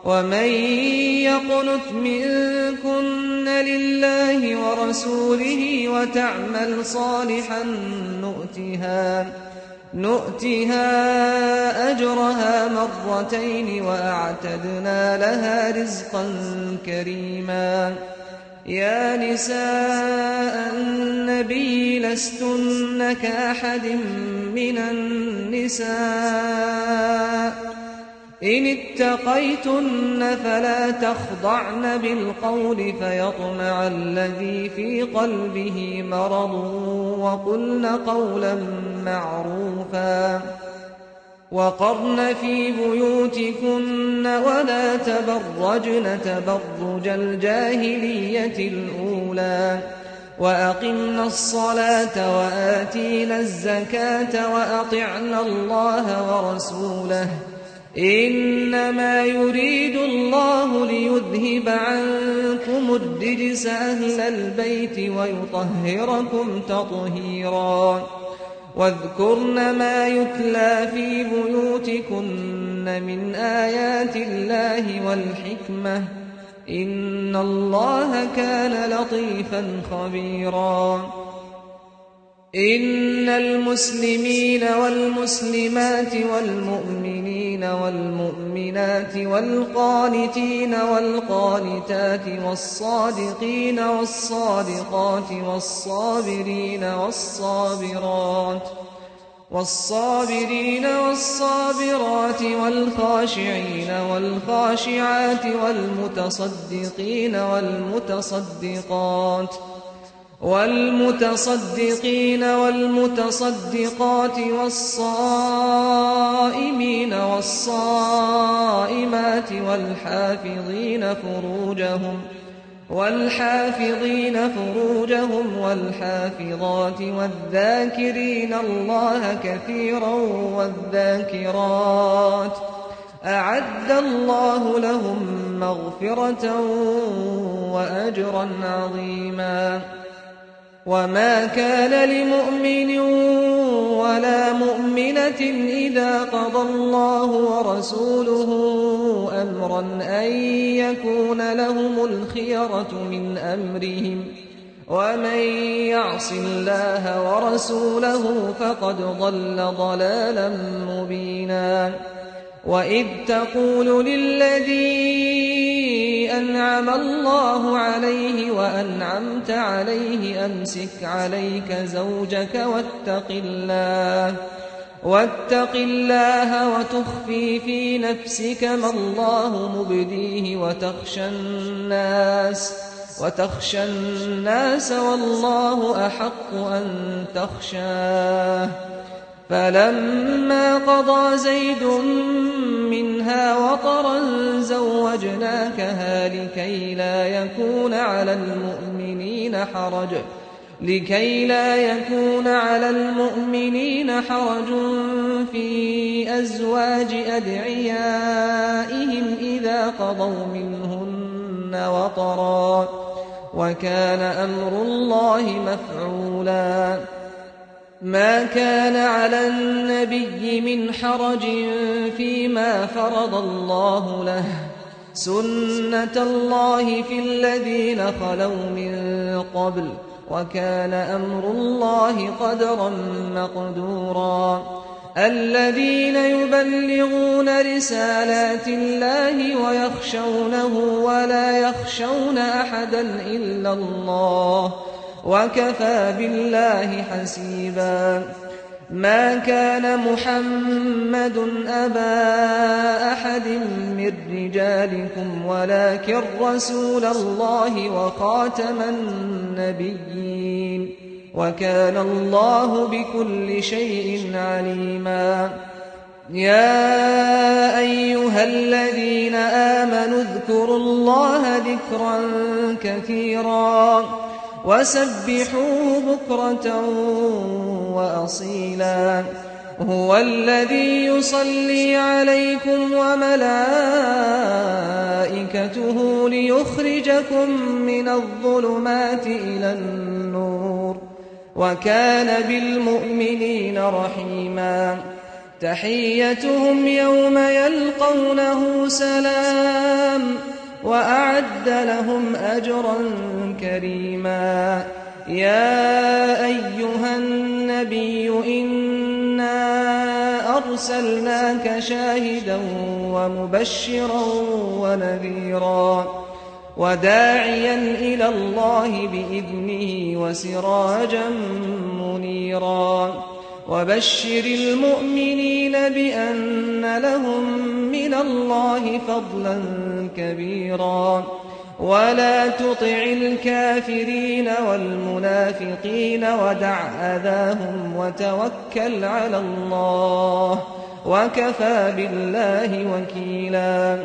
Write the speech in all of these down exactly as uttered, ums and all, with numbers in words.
ومن يقنت منكن لله ورسوله وتعمل صالحا نؤتها نؤتها أجرها مرتين وأعتدنا لها رزقا كريما. يا نساء النبي لستن كأحد من النساء إن اتقيتن فلا تخضعن بالقول فيطمع الذي في قلبه مرض وقلن قولا معروفا. وقرن في بيوتكن ولا تبرجن تبرج الجاهلية الأولى وأقمنا الصلاة وآتينا الزكاة وأطعنا الله ورسوله إنما يريد الله ليذهب عنكم الرجس أهل البيت ويطهركم تطهيرا. واذكرن ما يتلى في بيوتكن من آيات الله والحكمة إن الله كان لطيفا خبيرا. إن المسلمين والمسلمات والمؤمنين والمؤمنات والقانتين والقانتات والصادقين والصادقات والصابرين والصابرات والصابرين والصابرات والخاشعين والخاشعات والمتصدقين والمتصدقات والمتصدقين والمتصدقات والصائمين والصائمات والحافظين فروجهم والحافظين فروجهم والحافظات والذاكرين الله كثيرا والذاكرات أعد الله لهم مغفرة وأجرا عظيما. وما كان لمؤمن ولا مؤمنة إذا قضى الله ورسوله أمرا أن يكون لهم الخيرة من أمرهم ومن يعص الله ورسوله فقد ضل ضلالا مبينا. وإذ تقول للذي أنعم الله عليه وأنعمت عليه أمسك عليك زوجك واتق الله واتق الله وتخفي في نفسك ما الله مبديه وتخشى الناس وتخشى الناس والله أحق أن تخشاه. فلما قضى زيد منها وطرا زوجناكها لكي لا يكون على المؤمنين حرج لكي لا يكون على المؤمنين حرج في أزواج أدعيائهم إذا قضوا منهن وطرا وكان أمر الله مفعولا. ما كان على النبي من حرج فيما فرض الله له سنة الله في الذين خلوا من قبل وكان أمر الله قدرا مقدورا. الذين يبلغون رسالات الله ويخشونه ولا يخشون أحدا إلا الله وكفى بالله حسيبا. ما كان محمد أبا أحد من رجالكم ولكن رسول الله وخاتم النبيين وكان الله بكل شيء عليما. يا أيها الذين آمنوا اذكروا الله ذكرا كثيرا وسبحوه بكرة وأصيلا. هو الذي يصلي عليكم وملائكته ليخرجكم من الظلمات إلى النور وكان بالمؤمنين رحيما. تحيتهم يوم يلقونه سلام وأعد لهم أجرا كريما يا أيها النبي إنا أرسلناك شاهدا ومبشرا ونذيرا وداعيا إلى الله بإذنه وسراجا منيرا وبشر المؤمنين بأن لهم من الله فضلا كبيرا ولا تطع الكافرين والمنافقين ودع أذاهم وتوكل على الله وكفى بالله وكيلا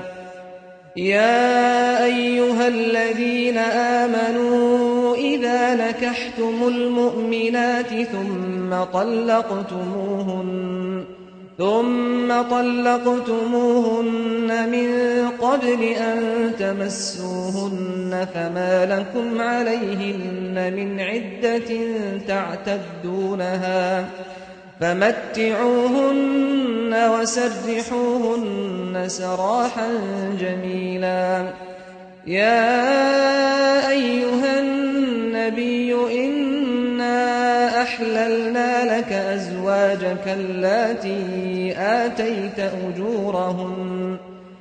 يا أيها الذين آمنوا إذا نكحتم المؤمنات ثم طلقتموهن ثم طلقتموهن من قبل أن تمسوهن فما لكم عليهن من عدة تعتدونها فمتعوهن وسرحوهن سراحا جميلا يا أيها النبي إنا أحللنا لك أزواجك اللاتي آتيت أجورهن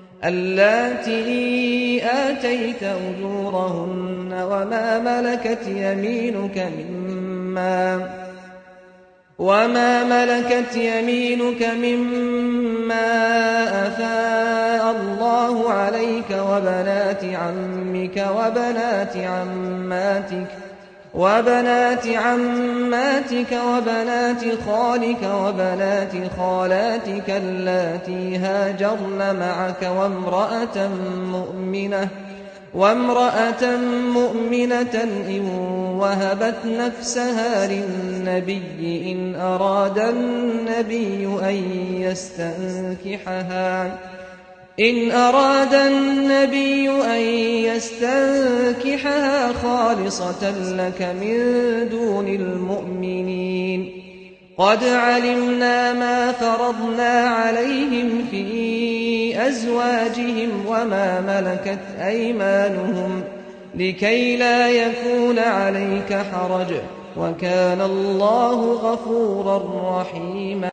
اللاتي آتيت أجورهن وما ملكت يمينك مما وما ملكت يمينك مما أفاء الله عليك وبنات عمك وبنات عماتك وبنات عماتك وبنات خالك وبنات خالاتك اللاتي هاجرن معك وامرأة مؤمنة وامرأة مؤمنة إن وهبت نفسها للنبي إن أراد النبي أن يستنكحها إن أراد النبي أن يستنكحها خالصة لك من دون المؤمنين قد علمنا ما فرضنا عليهم في أزواجهم وما ملكت أيمانهم لكي لا يكون عليك حرج وكان الله غفورا رحيما